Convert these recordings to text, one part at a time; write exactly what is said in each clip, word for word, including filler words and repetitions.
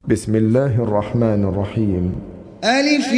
بسم الله الرحمن الرحيم. ألف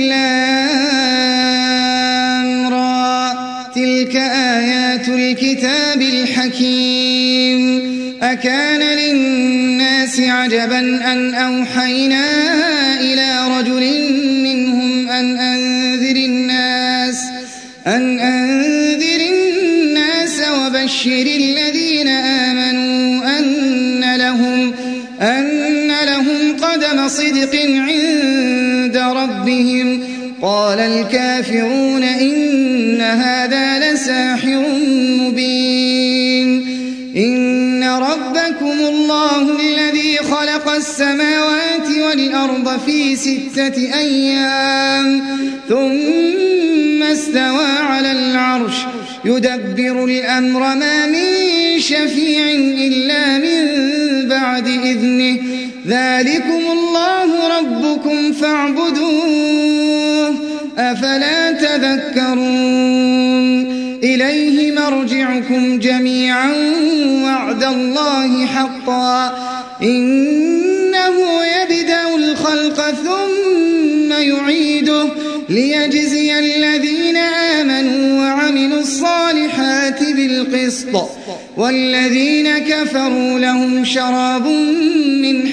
لام را، تلك آيات الكتاب الحكيم. أكان للناس عجبا أن أوحينا إلى رجل منهم أن أنذر الناس أن أنذر الناس وبشر الذين آمنوا أن لهم أن لهم قدم صدق عند ربهم. قال الكافرون إن هذا لساحر مبين. إن ربكم الله الذي خلق السماوات والأرض في ستة أيام ثم استوى على العرش يدبر الأمر ما من شفيع إلا من بعد إذنه. ذلكم الله ربكم فاعبدوه أفلا تذكرون. إليه مرجعكم جميعا وعد الله حقا إنه يبدأ الخلق ثم يعيده ليجزي الذين آمنوا وعملوا الصالحات بالقسط والذين كفروا لهم شراب من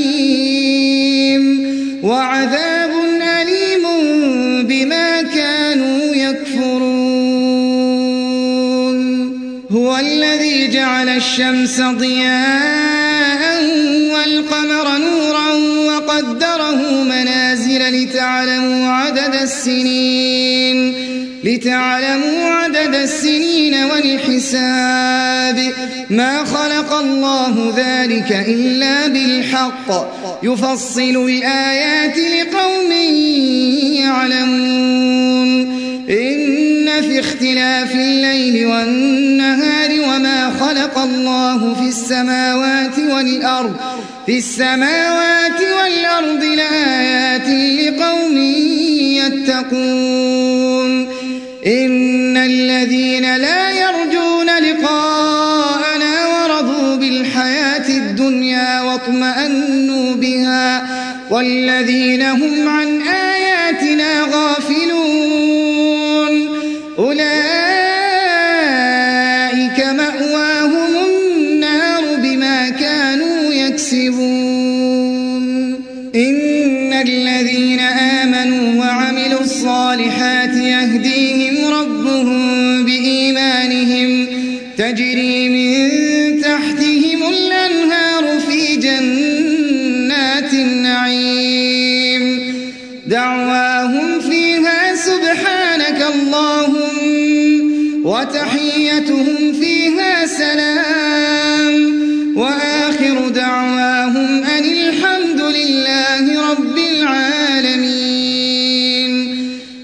حميم وعذاب أليم بما كانوا يكفرون. هو الذي جعل الشمس ضياء والقمر نورا وقدره منازل لتعلموا عدد السنين لتعلموا عدد السنين والحساب. ما خلق الله ذلك إلا بالحق يفصل الآيات لقوم يعلمون. إن في اختلاف الليل والنهار وما خلق الله في السماوات والأرض في السماوات والأرض لآيات لقوم يتقون. إن الذين لا يرجون لقاءنا ورضوا بالحياة الدنيا واطمأنوا بها والذين هم عن آياتنا غافلون أولئك مأواهم النار بما كانوا يكسبون. إن الذين آمنوا وعملوا الصالحات يهديهم ربهم بإيمانهم تجري من تحتهم الأنهار في جنات النعيم. دعواهم فيها سبحانك اللهم وتحيتهم فيها سلام وآخر دعواهم أن الحمد لله رب العالمين.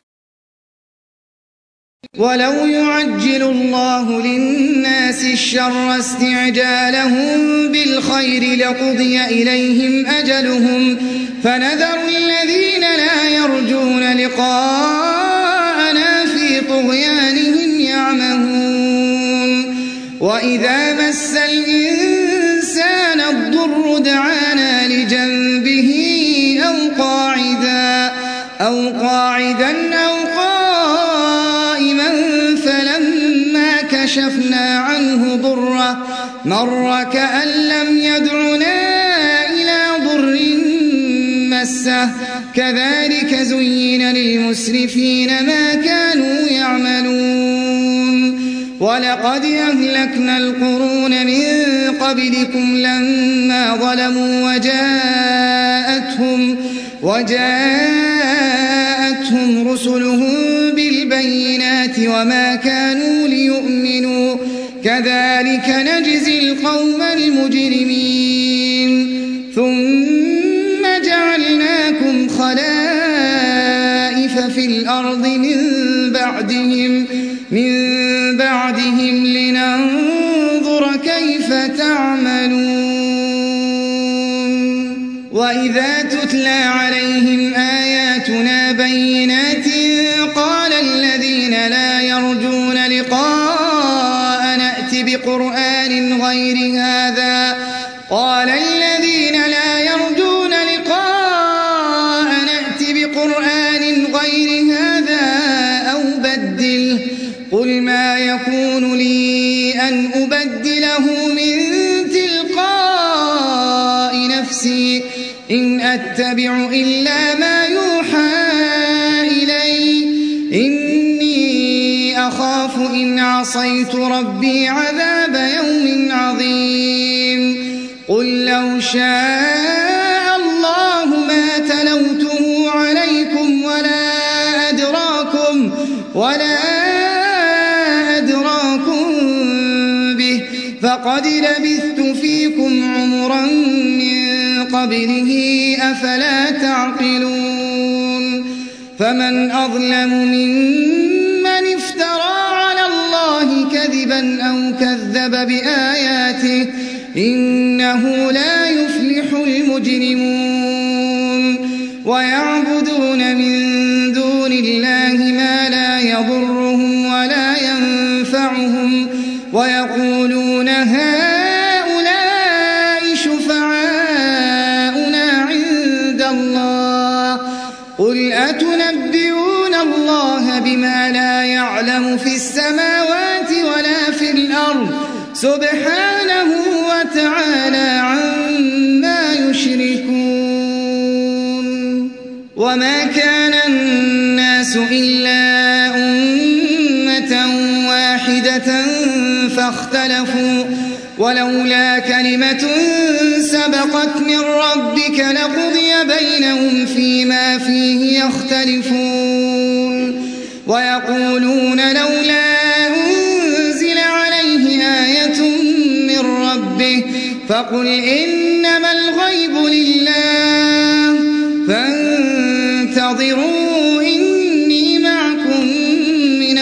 ولو يعجل الله للناس الشر استعجالهم بالخير لقضي إليهم أجلهم فنذر الذين لا يرجون لقاءنا في طغيانهم يعمهون. وإذا مس الإنسان الضر دعانا لجنبه أو قاعدا أو قاعدا أو قائما فلما كشفنا عنه ضره مر كأن لم يدعنا إلى ضر مسه. كذلك زين للمسرفين ما كانوا يعملون. ولقد أهلكنا القرون من قبلكم لما ظلموا وجاءتهم وجاءتهم رسلهم بالبينات وما كانوا ليؤمنوا كذلك نجزي القوم المجرمين. ثم جعلناكم خلائف في الأرض من بعدهم من بعدهم لننظر كيف تعملون. وإذا تتلى عليهم آياتنا بينات قال الذين لا يرجون لقاء نأت بقرآن غير هذا قال الذين لا يرجون لقاء نفسي إن أتبع إلا ما يوحى إلي إني أخاف إن عصيت ربي عذاب يوم عظيم قل لو شاء الله ما تلوته عليكم ولا أدراكم ولا أدراكم به فقد لبثت فيكم عمرا من قبله أفلا تعقلون فمن أظلم ممن افترى على الله كذبا أو كذب بآياته إنه لا يفلح المجرمون ويعبدون من دون الله ما لا يضرهم ولا ينفعهم ويقولون هؤلاء شفعاؤنا عند الله قل أتنبئون الله بما لا يعلم في السماوات ولا في الأرض سبحانه وتعالى عما يشركون وما كان الناس إلا أمة واحدة فاختلفوا ولولا كلمة سبقت من ربك لقضي بينهم فيما فيه يختلفون ويقولون لولا أنزل عليه آية من ربه فقل إنما الغيب لله فانتظروا إني معكم من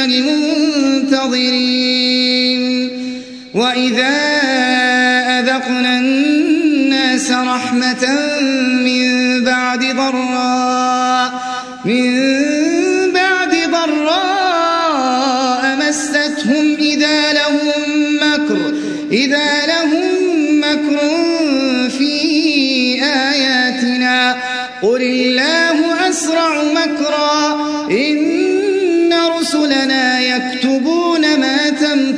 المنتظرين وإذا أذقنا الناس رحمة من بعد ضراء من بعد ضراء مستهم إذا لهم مكر إذا لهم مكر في آياتنا قل الله أسرع مكرا إن رسلنا يكتبون ما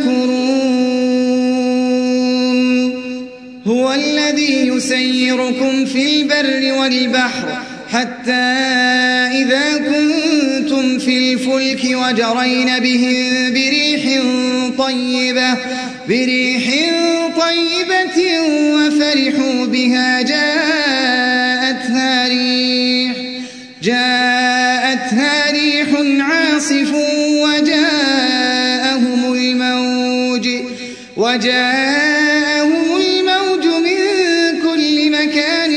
تمكرون هو الذي يسيركم في البر والبحر حتى إذا كنتم في الفلك وجرين بهم بريح طيبة بريح طيبة وفرحوا بها جاءتها ريح جاءتها ريح عاصف وجاءهم الموج وجاءهم الموج من كل مكان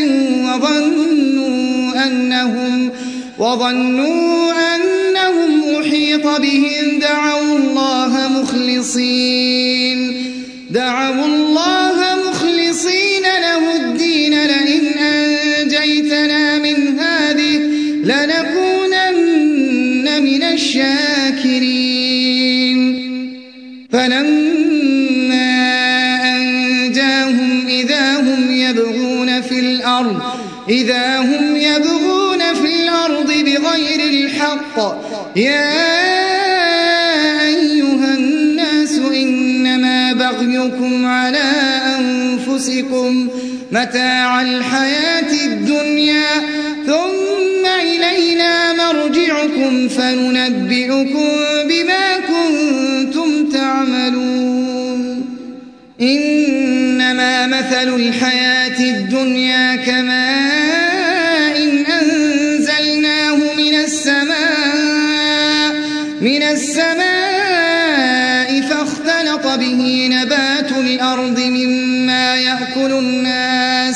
وظنوا أنهم وظنوا أنهم أحيط بهم دعوا الله مخلصين دعوا الله مخلصين له الدين لئن أنجيتنا من هذه لنكونن من الشاكرين فلما أنجاهم إذا هم يبغون في الأرض إذا هم يبغون في الأرض بغير الحق يا أيها الناس إنما بغيكم على أنفسكم متاع الحياة الدنيا ثم إلينا مرجعكم فننبئكم بما كنتم تعملون إنما مثل الحياة الدنيا كماء إن أنزلناه من السماء من السماء فاختلط به نبات الأرض مما يأكل الناس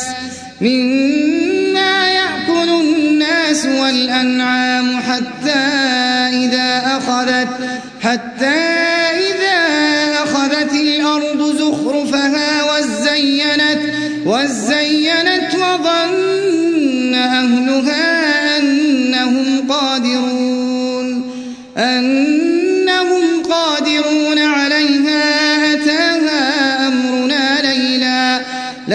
مما يأكل الناس والأنعام حتى إذا أخذت حتى إذا أخذت الأرض زخرفها وزينت وزينت وظن أهلها أنهم قادرون أنهم قادرون عليها أتاها أمرنا ليلا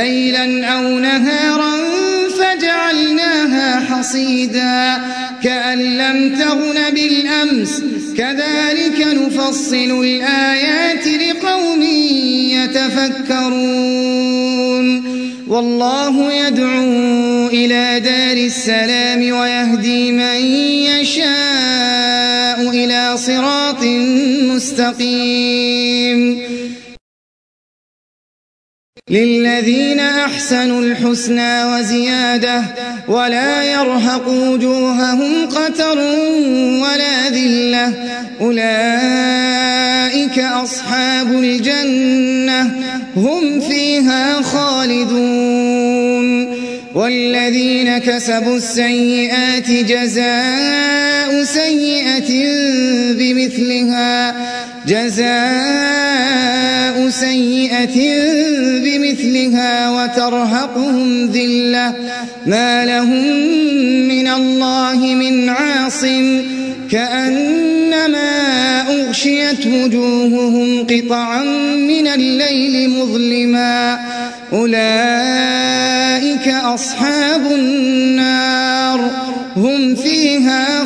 ليلا أو نهارا فجعلناها حصيدا كأن كأن لم تغن بالأمس كذلك نفصل الآيات لقوم يتفكرون والله يدعو إلى دار السلام ويهدي من يشاء إلى صراط مستقيم للذين أحسنوا الحسنى وزيادة ولا يرهق وجوههم قتر ولا ذلة أولئك أصحاب الجنة هم فيها خالدون والذين كسبوا السيئات جزاء سيئة بمثلها جزاء سيئة بمثلها وترهقهم ذلة ما لهم من الله من عاصم كأنما أغشيت وجوههم قطعا من الليل مظلما أولئك أصحاب النار هم فيها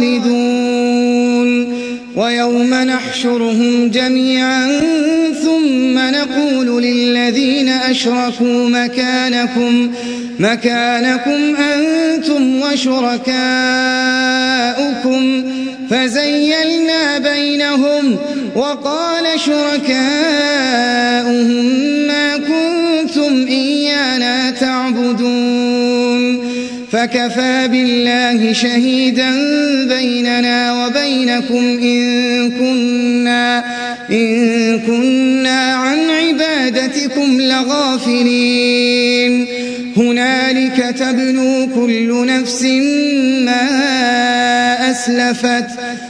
خالدون ويوم نحشرهم جميعا ثم نقول للذين أشركوا مكانكم مكانكم أنتم وشركاؤكم فزيلنا بينهم وقال شركاؤهم ما كنتم إيانا تعبدون فكفى بالله شهيدا بيننا وبينكم إن كنا, إن كنا عن عبادتكم لغافلين هنالك تبلو كل نفس ما أسلفت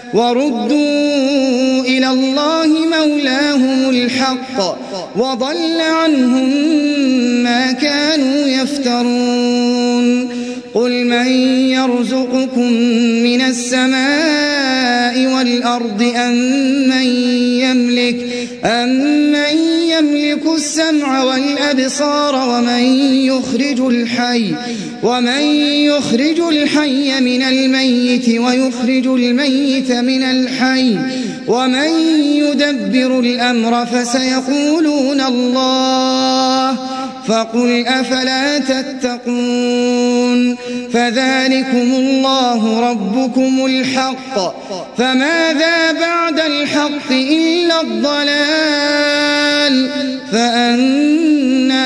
وردوا إلى الله مولاهم الحق وضل عنهم ما كانوا يفترون قل من يرزقكم من السماء والأرض أم من يملك, أم من يملك السمع والأبصار ومن يخرج الحي ومن يخرج الحي من الميت ويخرج الميت من الحي ومن يدبر الأمر فسيقولون الله فقل أفلا تتقون فذلكم الله ربكم الحق فماذا بعد الحق إلا الضلال فأنى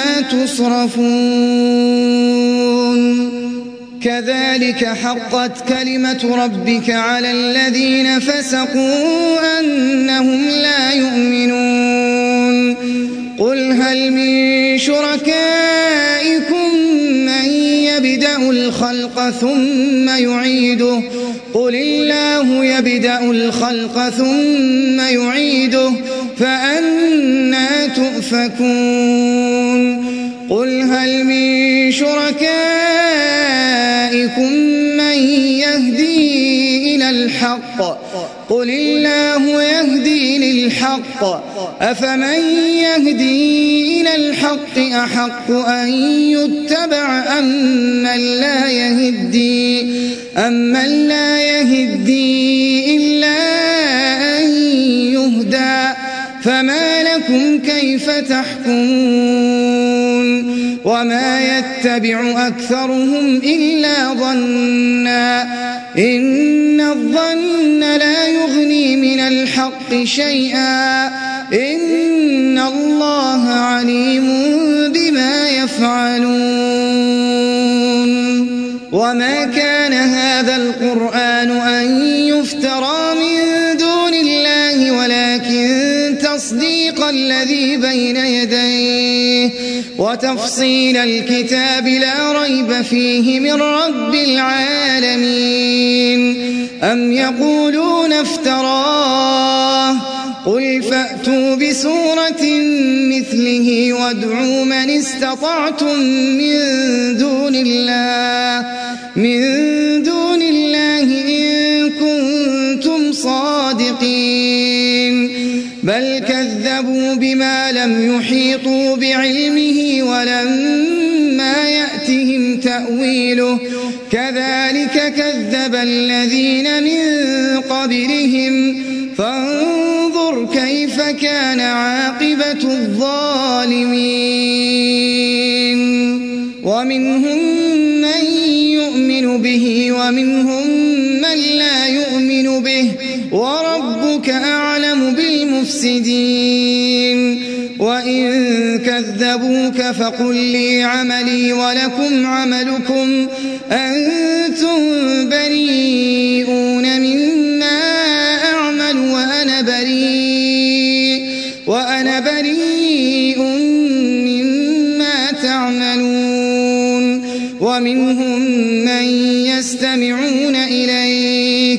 تصرفون كذلك حقت كلمة ربك على الذين فسقوا أنهم لا يؤمنون قل هل من شركائكم من يبدأ الخلق ثم يعيده قل الله يبدأ الخلق ثم يعيده فأنى تؤفكون قل هل من شركائكم من يهدي إلى الحق قل الله يهدي للحق أفمن يهدي إلى الحق أحق أن يتبع أم من لا يهدي أم من لا يهدي إلا أن يهدى فما لكم كيف تحكمون وما يتبع أكثرهم إلا ظنا إن الظن لا يغني من الحق شيئا إن الله عليم بما يفعلون وما كان هذا القرآن أن يفترى من دون الله ولكن تصديق الذي بين يديه وتفصيل الكتاب لا ريب فيه من رب العالمين أم يقولون افتراه قل فأتوا بسورة مثله وادعوا من استطعتم من دون الله من دون الله إن كنتم صادقين بل كذبوا بما لم يحيطوا بعلمه ولما يأتهم تأويله كذلك كذب الذين من قبلهم فانظر كيف كان عاقبة الظالمين ومنهم من يؤمن به ومنهم من لا يؤمن به وربك أعلم بالمفسدين وإن كذبوك فقل لي عملي ولكم عملكم أنتم بريئون مما أعمل وأنا بريء وأنا بريء مما تعملون ومنهم من يستمعون إليك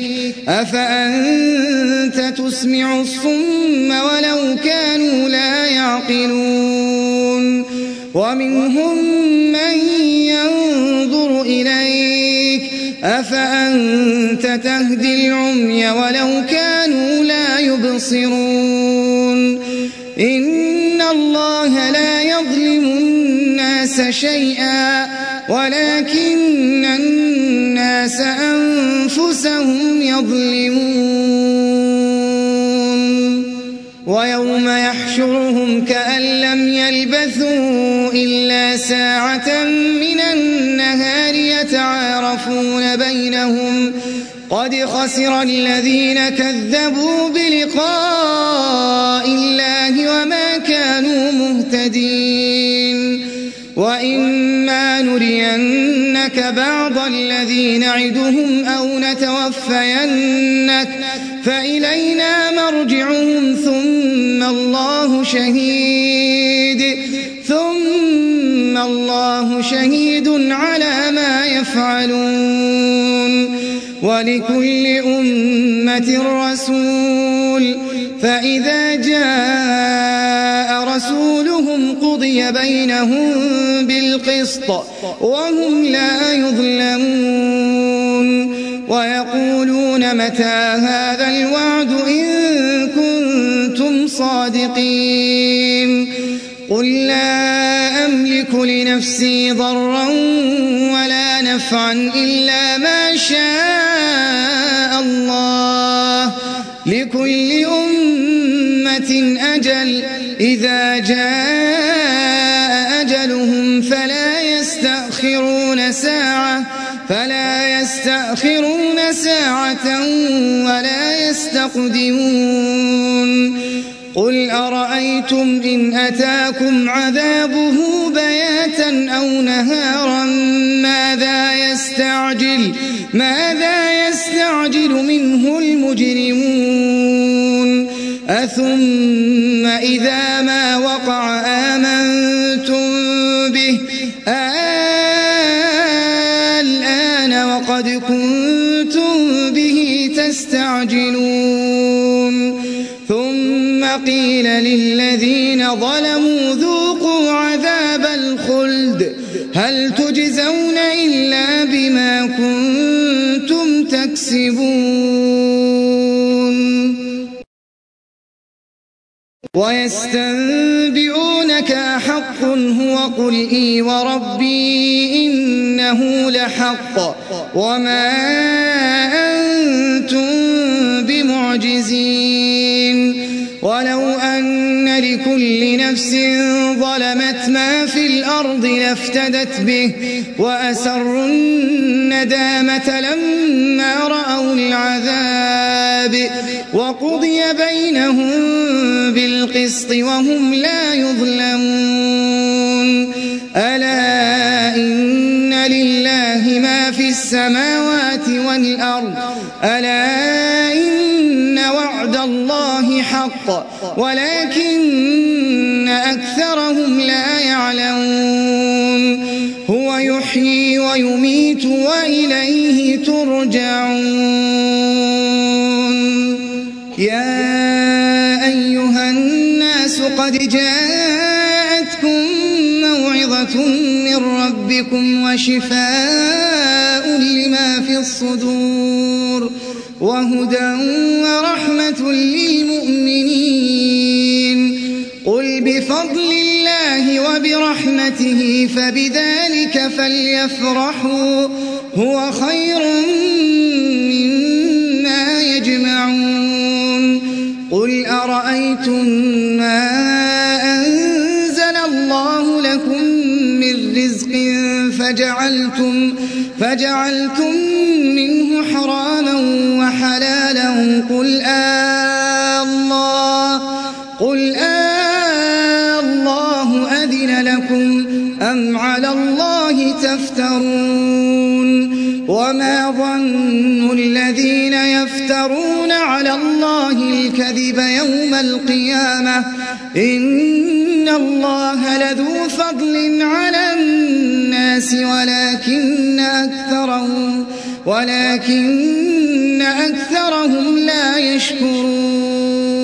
أفأنت تسمع الصم ولو كانوا لا يعقلون ومنهم من ينظر إليك أفأنت تهدي العمي ولو كانوا لا يبصرون إن الله لا يظلم الناس شيئا ولكن الناس أنفسهم يظلمون ويوم يحشرهم كأن لم يلبثوا إلا ساعة من النهار يتعارفون بينهم قد خسر الذين كذبوا بلقاء الله وما كانوا مهتدين وإما نرينك بعض الذي نعدهم أو نتوفينك فإلينا مرجعهم ثم الله شهيد ثم الله شهيد على ما يفعلون ولكل أمة رسول فإذا جاء رسولهم قضي بينهم بالقسط وهم لا يظلمون ويقولون متى هذا الوعد إن كنتم صادقين قل لا أملك لنفسي ضرا ولا نفعا إلا ما شاء الله لكل أمة أجل إذا جاء أجلهم فلا يستأخرون ساعة فلا يستأخرون ساعة ولا يستقدمون قل أرأيتم إن أتاكم عذابه بياتا أو نهارا ماذا يستعجل ماذا يستعجل منه المجرمون أثم إذا ما وقع آمنتم به الآن وقد كنتم به تستعجلون ثم قيل للذين ظلموا ذوقوا عذاب الخلد هل تجزون إلا بما كنتم تكسبون ويستنبئونك أحق هو قل إي وربي إنه لحق وما أنتم بمعجزين ولو أن لكل نفس ظلمت ما في الأرض لافتدت به وأسروا الندامة لما رأوا العذاب وقضي بينهم بالقسط وهم لا يظلمون ألا إن لله ما في السماوات والأرض ألا إن وعد الله حق ولكن أكثرهم لا يعلمون هو يحيي ويميت وإليه ترجعون يا أيها الناس قد جاءتكم موعظة من ربكم وشفاء لما في الصدور وهدى ورحمة للمؤمنين قل بفضل الله وبرحمته فبذلك فليفرحوا هو خير مما يجمعون قل أرأيتم ما أنزل الله لكم من رزق فجعلتم, فجعلتم منه حراما وحلالا قل آه الله, قل آه الله أذن لكم أم على الله تفترون وما ظن الذين يفترون على الله الكذب يوم القيامة إن الله لذو فضل على الناس ولكن أكثرهم, ولكن أكثرهم لا يشكرون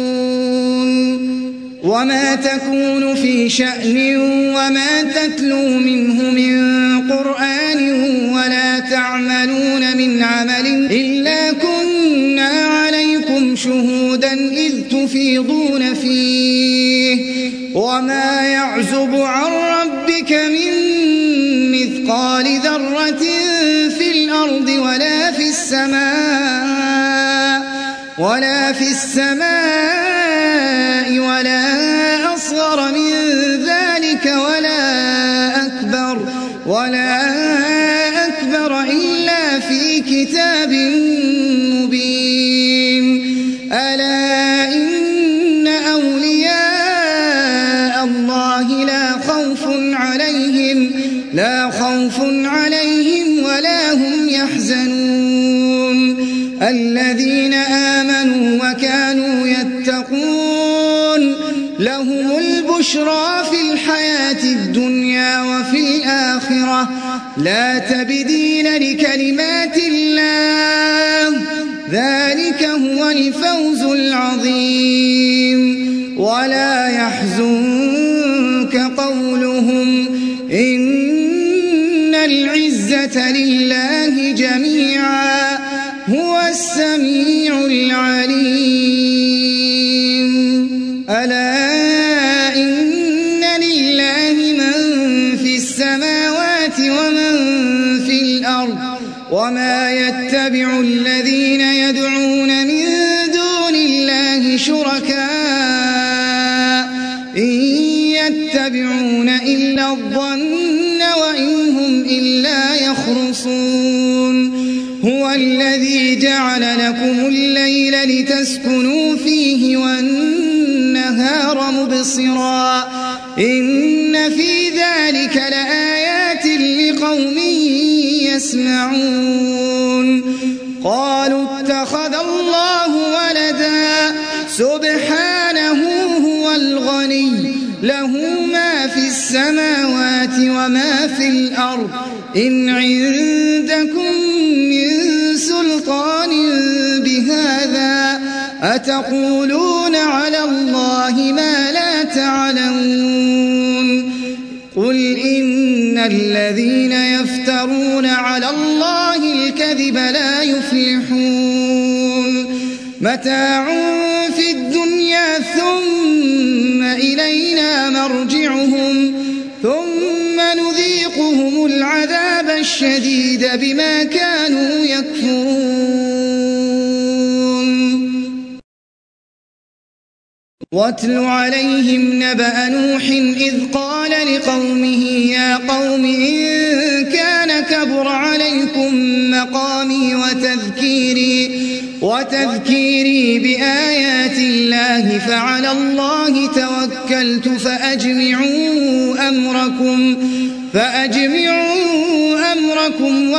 وما تكون في شأن وما تتلو منه من قرآن ولا تعملون من عمل إلا كنا عليكم شهودا إذ تفيضون فيه وما يعزب عن ربك من مثقال ذرة في الأرض ولا في السماء ولا في السماء ولا أصغر من ذلك ولا أكبر ولا أكبر إلا في كتاب مبين ألا إن أولياء الله لا خوف عليهم لا خوف عليهم ولا هم يحزنون الذين آمنوا وكانوا يتقون لهم البشرى في الحياة الدنيا وفي الآخرة لا تبديل لكلمات الله ذلك هو الفوز العظيم ولا يحزنك قولهم إن العزة لله جميعا هو السميع العليم ألا إن لله من في السماوات ومن في الأرض وما يتبع الذين يدعون من دون الله شركاء إن يتبعون إلا الظن وإن هم إلا يخرصون هو الذي جعل لكم الليل لتسكنوا فيه والنهار مبصرا إن في ذلك لآيات لقوم يسمعون قالوا اتخذ الله ولدا سبحانه هو الغني له ما في السماوات وما في الأرض إن عندكم من سلطان بهذا أتقولون على الله ما لا تعلمون قل إن الذين يفترون على الله الكذب لا يفلحون متاع في الدنيا ثم إلينا مرجعهم ثم نذيقهم العذاب الشديد بما كانوا يكفرون واتل عليهم نبأ نوح إذ قال لقومه يا قوم إن كان كبر عليكم مقامي وتذكيري وتذكيري بآيات الله فعلى الله توكلت فأجمعوا أمركم فأجمعوا أمركم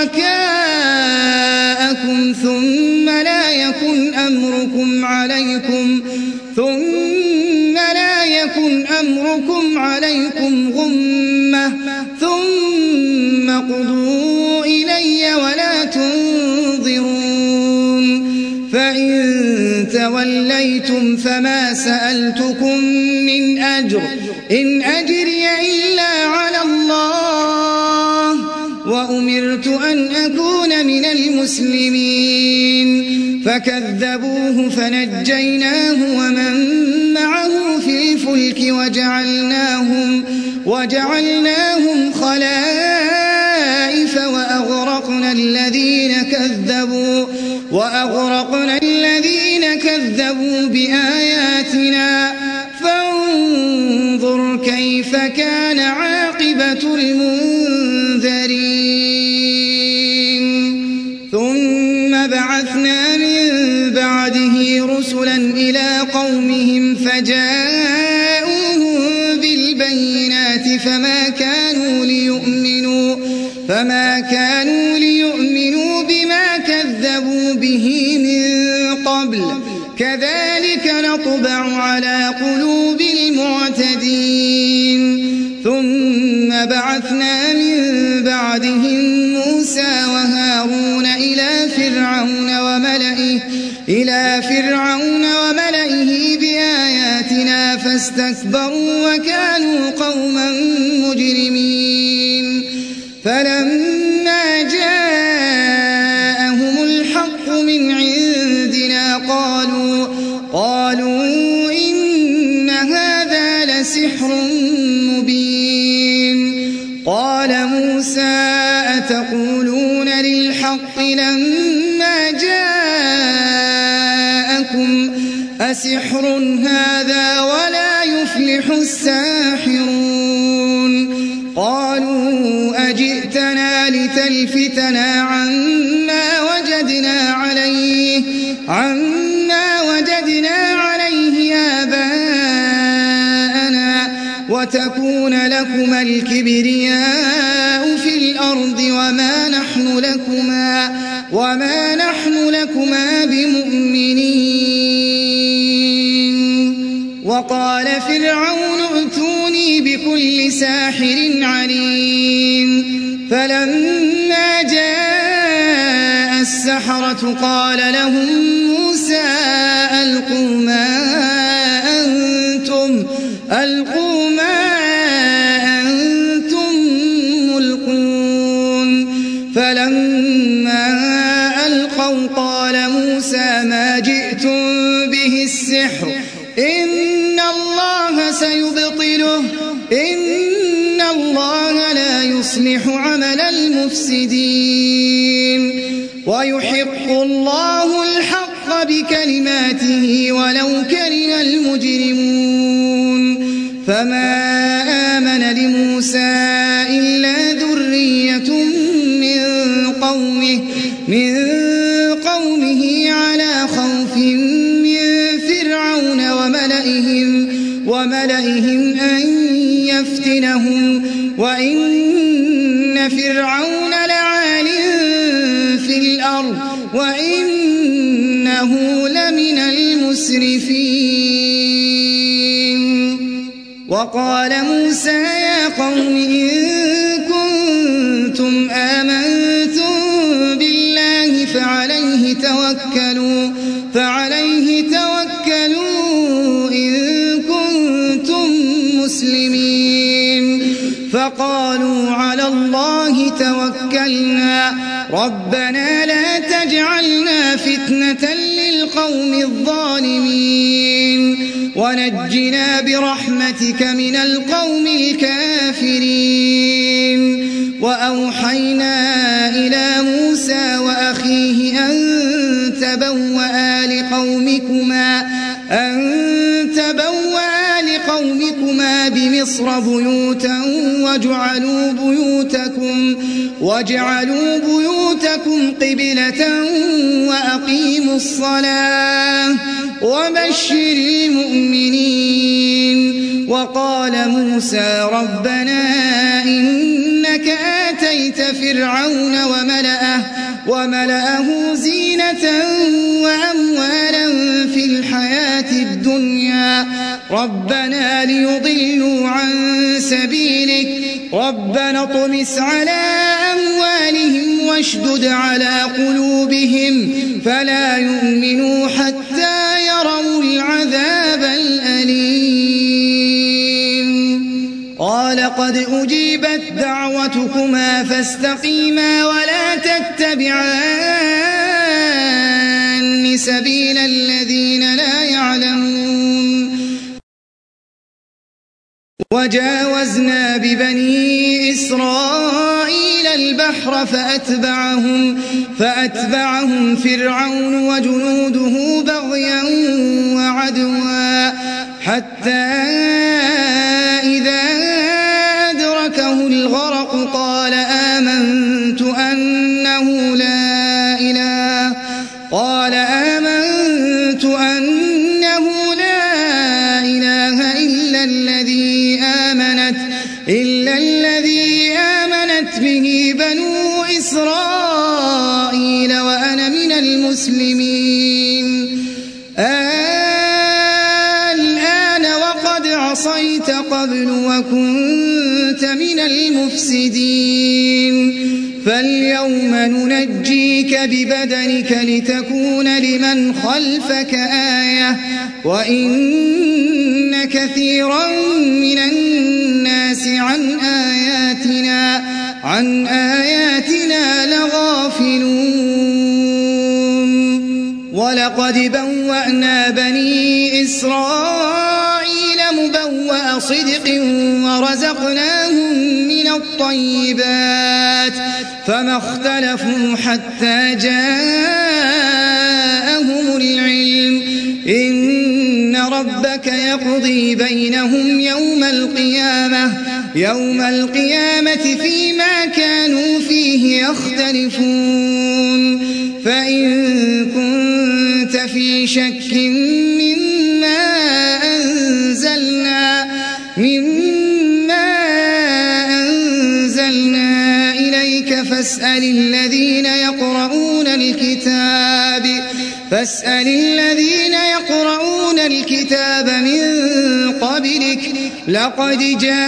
وشركاءكم ثم لا يكن أمركم عليكم ثم لا يكن أمركم عليكم غمة ثم قضوا إلي ولا تنظرون فإن توليتم فما سألتكم من أجر إن أجري إلا على الله وأمرت أن أكون من المسلمين فكذبوه فنجيناه ومن معه في الفلك الفلك وجعلناهم, وجعلناهم خلائف وأغرقنا الذين كذبوا, وأغرقنا الذين كذبوا بآياتنا فانظر كيف كان عاقبة المنذرين. ثم بعثنا من بعده رسلا إلى قومهم فجاءوهم بالبينات فما كانوا ليؤمنوا, فما كانوا ليؤمنوا بما كذبوا به من قبل كذلك نطبع على قلوب المعتدين. ثم بعثنا من بعدهم موسى وهارون إلى فرعون وملئه, إلى فرعون وملئه بآياتنا فاستكبروا وكانوا قوما مجرمين. فلما جاءهم الحق من عندنا قالوا, قالوا إن هذا لسحر مبين. قال موسى أتقولون للحق لما جاءكم أسحر هذا ولا يفلح الساحرون. قالوا أجئتنا لتلفتنا عما وجدنا عليه, عما وجدنا عليه آباءنا وتكون لكما الكبرياء في الأرض وما نحن لكما, وما نحن لكما بمؤمنين. وقال فرعون ائتوني بكل ساحر عليم. فلما جاء السحرة قال لهم موسى ألقوا ما أنتم, ألقوا ما أنتم ملقون. فلما ألقوا قال موسى ما جئتم به السحر إن الله سيبطله, إن الله لا يصلح عمل المفسدين ويحق الله الحق بكلماته ولو كره المجرمون. فما آمن لموسى إلا ذرية من قومه, من قومه على خوف من فرعون وملئهم, وملئهم أن يفتنهم وإن فرعون لعال في الأرض وإنه لمن المسرفين. وقال موسى يا قوم إن كنتم آمنتم بالله فعليه توكلوا, فعليه توكلوا إن كنتم مسلمين. فقالوا على الله توكلنا ربنا لا تجعلنا فتنة للقوم الظالمين ونجنا برحمتك من القوم الكافرين. وأوحينا إلى موسى وأخيه أن تبوأ لقومكما, أن تبوأ لقومكما بمصر بيوتا وجعلوا بيوتكم, وجعلوا بيوتكم قبلة وأقيموا الصلاة وبشر المؤمنين. وقال موسى ربنا إنك آتيت فرعون وملأه, وملأه زينة وأموالا في الحياة الدنيا ربنا ليضلوا عن سبيلك ربنا اطمس على أموالهم واشدد على قلوبهم فلا يؤمنوا حتى يروا العذاب الأليم. قال قد أجيبت دعوتكما فاستقيما ولا تتبعان سبيل الذين لا يعلمون وجاوزنا ببني إسرائيل البحر فأتبعهم, فأتبعهم فرعون وجنوده بغيا وعدوا حتى إذا أدركه الغرق قال آمنت أنه لا إله قال آمنت أنه لا إله إلا الذي آمنت إلا الذي آمنت به بنو إسرائيل وأنا من المسلمين. الآن وقد عصيت قبل وكنت من المفسدين فاليوم ننجيك ببدنك لتكون لمن خلفك آية وإن كثيرا من الناس عن آياتنا عن آياتنا لغافلون. ولقد بوأنا بني إسرائيل مبوأ صدق ورزقناهم من الطيبات فما اختلفوا حتى جاءهم العلم إن ربك يقضي بينهم يوم القيامة يوم القيامة فيما كانوا فيه يختلفون. فإن كنت في شك مما أنزلنا مما أنزلنا إليك فاسأل الذين يقرؤون الكتاب فاسأل الذين يقرؤون الكتاب من قبلك لقد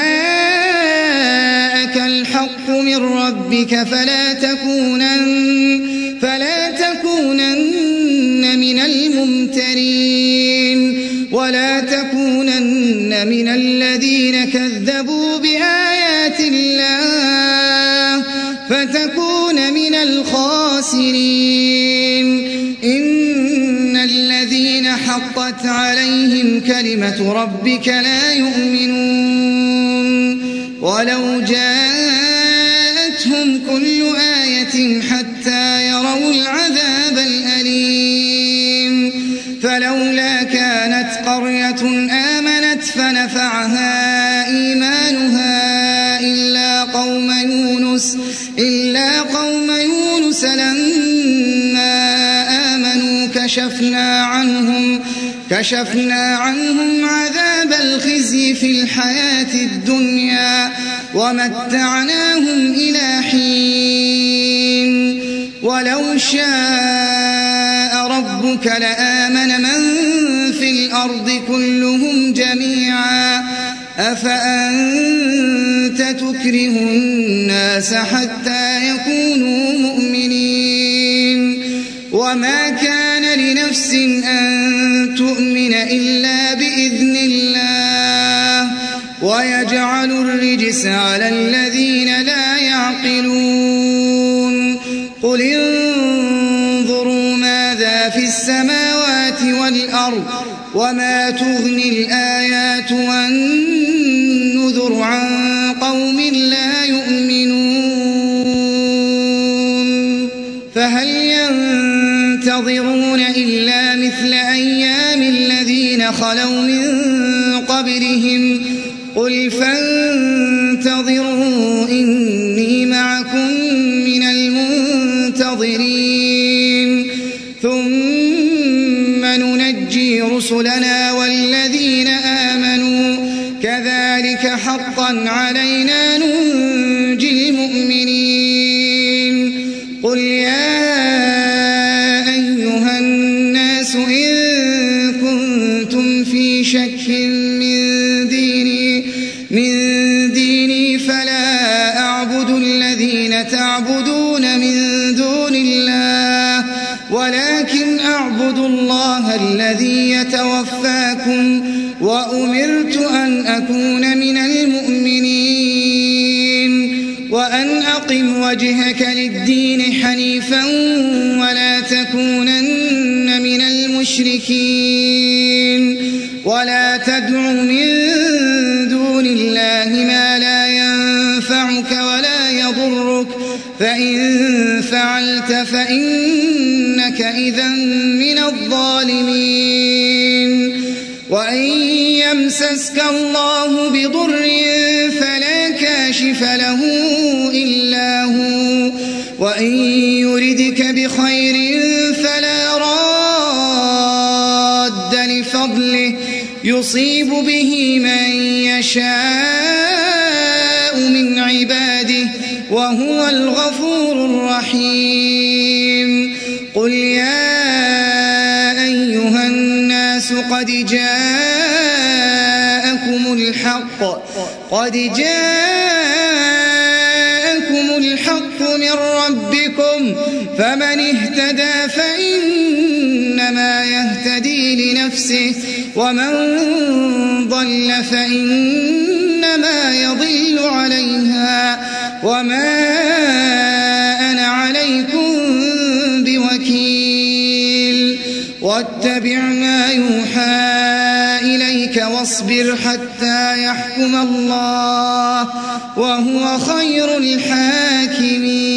جاءك الحق من ربك فلا تكونن فلا تكونن من الممترين ولا تكونن من الذين كذبوا بآيات الله فتكون من الخاسرين. إن الذين حقت عليهم كلمة ربك لا يؤمنون ولو جاءتهم كل آية حتى يروا العذاب الأليم. فلولا كانت قرية آمنت فنفعها إيمانها إلا قوم يونس إلا قوم يونس لما آمنوا كشفنا عنهم كشفنا عنهم عذاب الخزي في الحياة الدنيا ومتعناهم إلى حين. ولو شاء ربك لآمن من في الأرض كلهم جميعا أفأنت تكره الناس حتى يكونوا مؤمنين. وما كان لنفس أن تؤمن إلا بإذن الله ويجعل الرجس على الذين لا يعقلون. قل انظروا ماذا في السماوات والأرض وما تغني الآيات والنذر عن قوم لا يؤمنون. فهل ينتظرون إلا مثل أيام الذين خلوا من قبلهم قل فانتظروا إني معكم من المنتظرين ثم ننجي رسلنا والذين آمنوا كذلك حقا علينا ننجي المؤمنين. قل يا أيها الناس إن كنتم في شك من ديني من ديني فلا أعبد الذين تعبدون من دون الله ولكن أعبد الله الذي يتوفاكم وأمرت أن أكون من المؤمنين وأن أقم وجهك للدين حنيفا ولا تكونن من المشركين ولا تدع من دون الله فعلت فإنك إذا من الظالمين وإن يمسسك الله بضر فلا كاشف له إلا هو وإن يردك بخير فلا راد لفضله يصيب به من يشاء من عباده وهو الغفور الرحيم قل يا أيها الناس قد جاءكم الحق قد جاءكم الحق من ربكم فمن اهتدى فإنما يهتدي لنفسه ومن ضل فإنما يضل عليها وما أنا عليكم بوكيل واتبع ما يوحى إليك واصبر حتى يحكم الله وهو خير الحاكمين